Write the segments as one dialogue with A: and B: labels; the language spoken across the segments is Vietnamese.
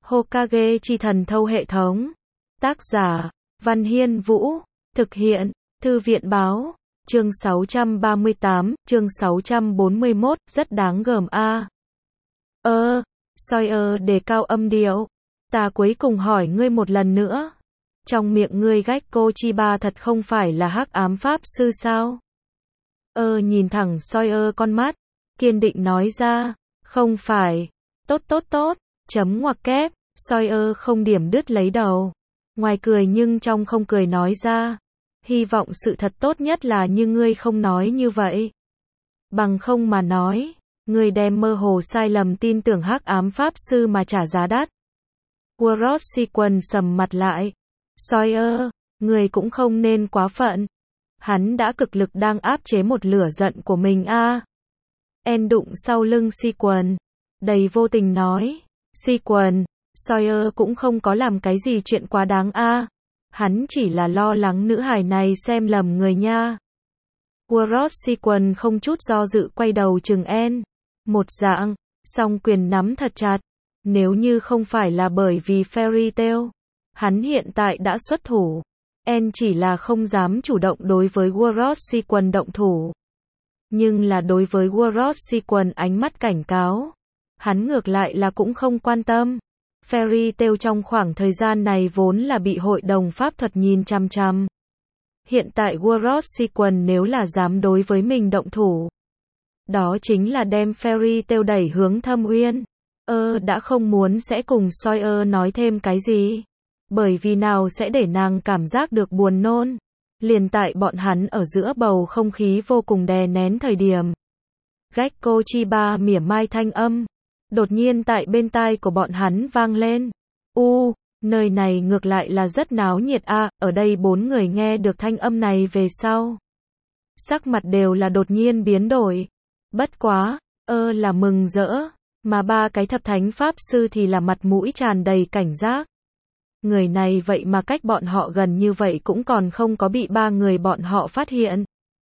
A: Hokage chi thần thâu hệ thống. Tác giả, Văn Hiên Vũ. Thực hiện, Thư viện Báo. Chương 638, chương 641, rất đáng gờm a. Sawyer đề cao âm điệu. Ta cuối cùng hỏi ngươi một lần nữa. Trong miệng ngươi Gekko Chiba thật không phải là hắc ám pháp sư sao? Nhìn thẳng Sawyer con mắt, kiên định nói ra, không phải. Tốt, chấm ngoặc kép, Sawyer không điểm đứt lấy đầu. Ngoài cười nhưng trong không cười nói ra, hy vọng sự thật tốt nhất là như ngươi không nói như vậy. Bằng không mà nói, ngươi đem mơ hồ sai lầm tin tưởng hắc ám pháp sư mà trả giá đắt. World Sequence sầm mặt lại. Sawyer, ngươi cũng không nên quá phận. Hắn đã cực lực đang áp chế một lửa giận của mình a. En đụng sau lưng Sequence, đầy vô tình nói, Sequence, Sawyer cũng không có làm cái gì chuyện quá đáng a. Hắn chỉ là lo lắng nữ hài này xem lầm người nha. World Sequence không chút do dự quay đầu chừng En. Một dạng, song quyền nắm thật chặt. Nếu như không phải là bởi vì Fairy Tail, hắn hiện tại đã xuất thủ. En chỉ là không dám chủ động đối với World Sequence động thủ. Nhưng là đối với World Sequence ánh mắt cảnh cáo. Hắn ngược lại là cũng không quan tâm. Fairy Tail trong khoảng thời gian này vốn là bị hội đồng pháp thuật nhìn chằm chằm. Hiện tại World Sequence nếu là dám đối với mình động thủ, đó chính là đem Fairy Tail đẩy hướng thâm uyên. Đã không muốn sẽ cùng Sawyer nói thêm cái gì. Bởi vì nào sẽ để nàng cảm giác được buồn nôn. Liền tại bọn hắn ở giữa bầu không khí vô cùng đè nén thời điểm. Gekko Chiba mỉa mai thanh âm. Đột nhiên tại bên tai của bọn hắn vang lên. Nơi này ngược lại là rất náo nhiệt a. Ở đây 4 người nghe được thanh âm này về sau. Sắc mặt đều là đột nhiên biến đổi. Bất quá, là mừng rỡ. Mà 3 cái thập thánh pháp sư thì là mặt mũi tràn đầy cảnh giác. Người này vậy mà cách bọn họ gần như vậy cũng còn không có bị 3 người bọn họ phát hiện.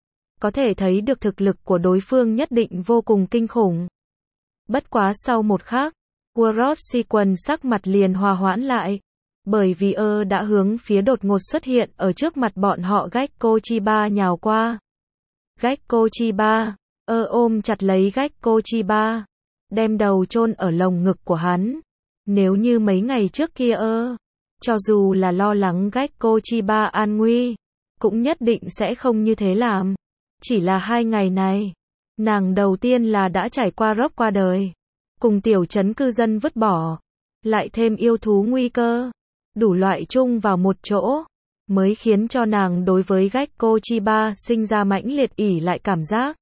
A: Có thể thấy được thực lực của đối phương nhất định vô cùng kinh khủng. Bất quá sau một khắc, World Sequence sắc mặt liền hòa hoãn lại. Bởi vì đã hướng phía đột ngột xuất hiện ở trước mặt bọn họ Gekko Chiba nhào qua. Gekko Chiba, ôm chặt lấy Gekko Chiba, đem đầu chôn ở lồng ngực của hắn. Nếu như mấy ngày trước kia cho dù là lo lắng Gekko Chiba an nguy, cũng nhất định sẽ không như thế làm. Chỉ là 2 ngày này, nàng đầu tiên là đã trải qua Rock qua đời, cùng tiểu trấn cư dân vứt bỏ, lại thêm yêu thú nguy cơ, đủ loại chung vào một chỗ, mới khiến cho nàng đối với Gekko Chiba sinh ra mãnh liệt ỉ lại cảm giác.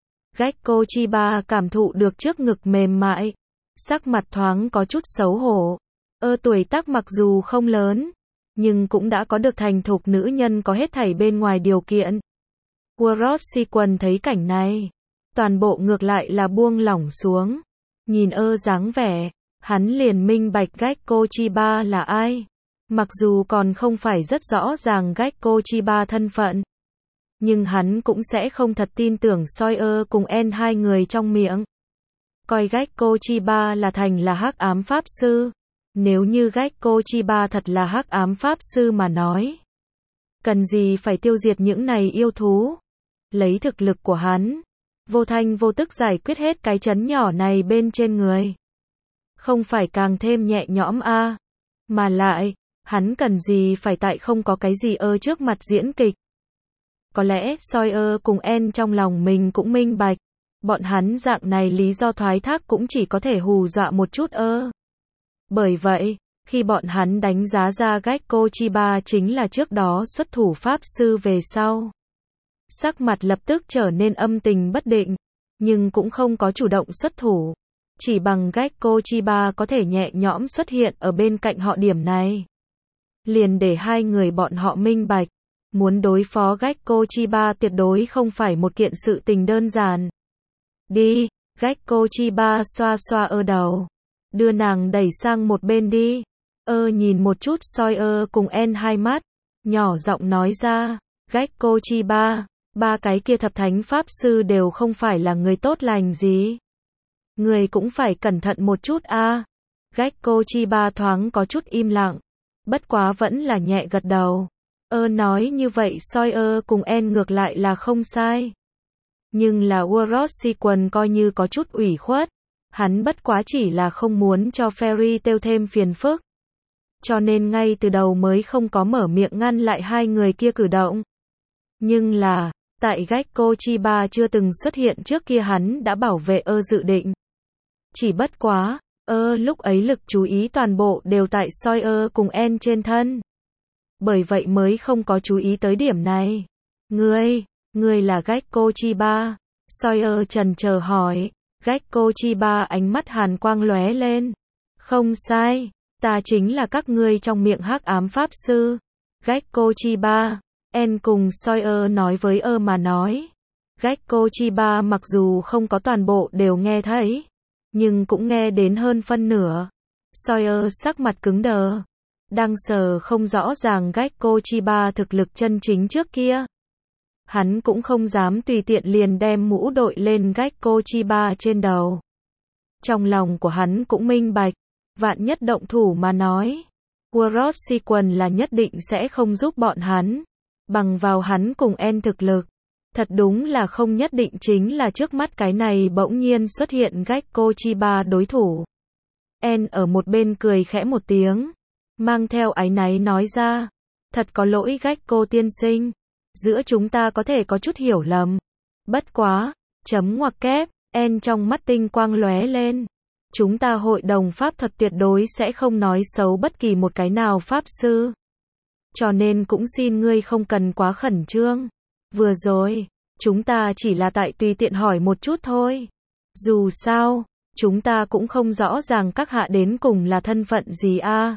A: Gekko Chiba cảm thụ được trước ngực mềm mại, sắc mặt thoáng có chút xấu hổ. Tuổi tác mặc dù không lớn, nhưng cũng đã có được thành thục nữ nhân có hết thảy bên ngoài điều kiện. World Sequence thấy cảnh này, toàn bộ ngược lại là buông lỏng xuống. Nhìn dáng vẻ, hắn liền minh bạch Gekko Chiba là ai. Mặc dù còn không phải rất rõ ràng Gekko Chiba thân phận, nhưng hắn cũng sẽ không thật tin tưởng Sawyer cùng En 2 người trong miệng. Coi Gekko Chiba là thành là hắc ám pháp sư. Nếu như Gekko Chiba thật là hắc ám pháp sư mà nói, cần gì phải tiêu diệt những này yêu thú. Lấy thực lực của hắn, vô thanh vô tức giải quyết hết cái trấn nhỏ này bên trên người. Không phải càng thêm nhẹ nhõm a. Mà lại, hắn cần gì phải tại không có cái gì trước mặt diễn kịch. Có lẽ Sawyer cùng En trong lòng mình cũng minh bạch. Bọn hắn dạng này lý do thoái thác cũng chỉ có thể hù dọa một chút Bởi vậy, khi bọn hắn đánh giá ra Gekko Chiba chính là trước đó xuất thủ pháp sư về sau, sắc mặt lập tức trở nên âm tình bất định, nhưng cũng không có chủ động xuất thủ. Chỉ bằng Gekko Chiba có thể nhẹ nhõm xuất hiện ở bên cạnh họ điểm này, liền để 2 người bọn họ minh bạch, muốn đối phó Gekko Chiba tuyệt đối không phải một kiện sự tình đơn giản. Đi, Gekko Chiba xoa xoa đầu. Đưa nàng đẩy sang một bên đi. Nhìn một chút Sawyer cùng En 2 mắt, nhỏ giọng nói ra, Gekko Chiba, 3 cái kia thập thánh pháp sư đều không phải là người tốt lành gì. Người cũng phải cẩn thận một chút a. Gecko Chiba thoáng có chút im lặng. Bất quá vẫn là nhẹ gật đầu. Nói như vậy Sawyer cùng En ngược lại là không sai. Nhưng là Urotsikun coi như có chút ủy khuất. Hắn bất quá chỉ là không muốn cho Fairy Tail thêm phiền phức. Cho nên ngay từ đầu mới không có mở miệng ngăn lại hai người kia cử động. Nhưng là, tại Gecko Chiba chưa từng xuất hiện trước kia hắn đã bảo vệ dự định. Chỉ bất quá, lúc ấy lực chú ý toàn bộ đều tại Sawyer cùng En trên thân. Bởi vậy mới không có chú ý tới điểm này. Ngươi là Gecko Chiba? Sawyer chần chờ hỏi. Gecko Chiba ánh mắt hàn quang lóe lên. Không sai, ta chính là các ngươi trong miệng hắc ám pháp sư. Gecko Chiba. En cùng Sawyer nói với mà nói. Gecko Chiba mặc dù không có toàn bộ đều nghe thấy, nhưng cũng nghe đến hơn phân nửa. Sawyer sắc mặt cứng đờ. Đang sờ không rõ ràng Gecko Chiba thực lực chân chính trước kia. Hắn cũng không dám tùy tiện liền đem mũ đội lên Gecko Chiba trên đầu. Trong lòng của hắn cũng minh bạch, vạn nhất động thủ mà nói, Urotsikun là nhất định sẽ không giúp bọn hắn. Bằng vào hắn cùng En thực lực, thật đúng là không nhất định chính là trước mắt cái này bỗng nhiên xuất hiện Gecko Chiba đối thủ. En ở một bên cười khẽ một tiếng, mang theo áy náy nói ra, thật có lỗi Gecko tiên sinh, giữa chúng ta có thể có chút hiểu lầm. Bất quá, chấm ngoặc kép, En trong mắt tinh quang lóe lên. Chúng ta hội đồng pháp thuật tuyệt đối sẽ không nói xấu bất kỳ một cái nào pháp sư. Cho nên cũng xin ngươi không cần quá khẩn trương. Vừa rồi, chúng ta chỉ là tại tùy tiện hỏi một chút thôi. Dù sao, chúng ta cũng không rõ ràng các hạ đến cùng là thân phận gì a.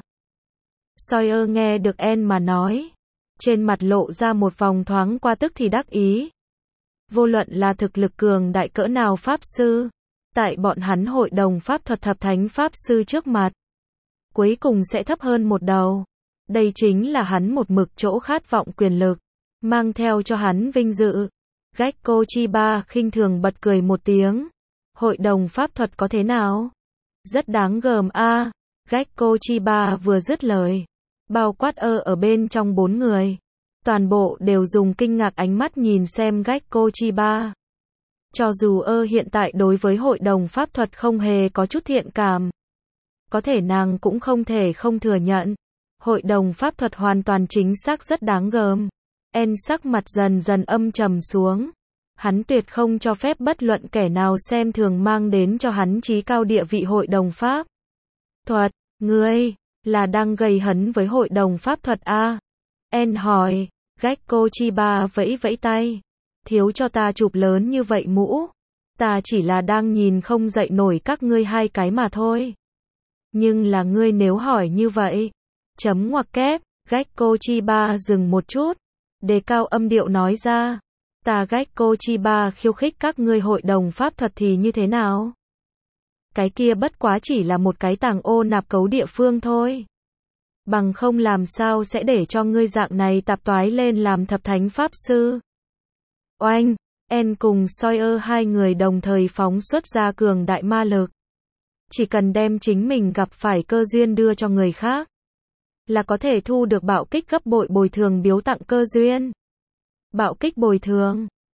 A: Sawyer nghe được En mà nói. Trên mặt lộ ra một vòng thoáng qua tức thì đắc ý. Vô luận là thực lực cường đại cỡ nào pháp sư, tại bọn hắn hội đồng pháp thuật thập thánh pháp sư trước mặt, cuối cùng sẽ thấp hơn một đầu. Đây chính là hắn một mực chỗ khát vọng quyền lực, mang theo cho hắn vinh dự. Gecko Chiba khinh thường bật cười một tiếng. Hội đồng pháp thuật có thế nào? Rất đáng gờm a. Gecko Chiba vừa dứt lời, bao quát ở bên trong bốn người, toàn bộ đều dùng kinh ngạc ánh mắt nhìn xem Gecko Chiba. Cho dù hiện tại đối với hội đồng pháp thuật không hề có chút thiện cảm, có thể nàng cũng không thể không thừa nhận. Hội đồng pháp thuật hoàn toàn chính xác rất đáng gờm. En sắc mặt dần dần âm trầm xuống. Hắn tuyệt không cho phép bất luận kẻ nào xem thường mang đến cho hắn chí cao địa vị hội đồng pháp thuật. Ngươi là đang gây hấn với hội đồng pháp thuật a? En hỏi. Gecko Chiba vẫy vẫy tay. Thiếu cho ta chụp lớn như vậy mũ. Ta chỉ là đang nhìn không dậy nổi các ngươi hai cái mà thôi. Nhưng là ngươi nếu hỏi như vậy. Chấm ngoặc kép. Gecko Chiba dừng một chút, đề cao âm điệu nói ra. Ta Gecko Chiba khiêu khích các ngươi hội đồng pháp thuật thì như thế nào? Cái kia bất quá chỉ là một cái tàng ô nạp cấu địa phương thôi. Bằng không làm sao sẽ để cho ngươi dạng này tạp toái lên làm thập thánh pháp sư. Oanh, En cùng Sawyer hai người đồng thời phóng xuất ra cường đại ma lực. Chỉ cần đem chính mình gặp phải cơ duyên đưa cho người khác, là có thể thu được bạo kích gấp bội bồi thường biếu tặng cơ duyên. Bạo kích bồi thường.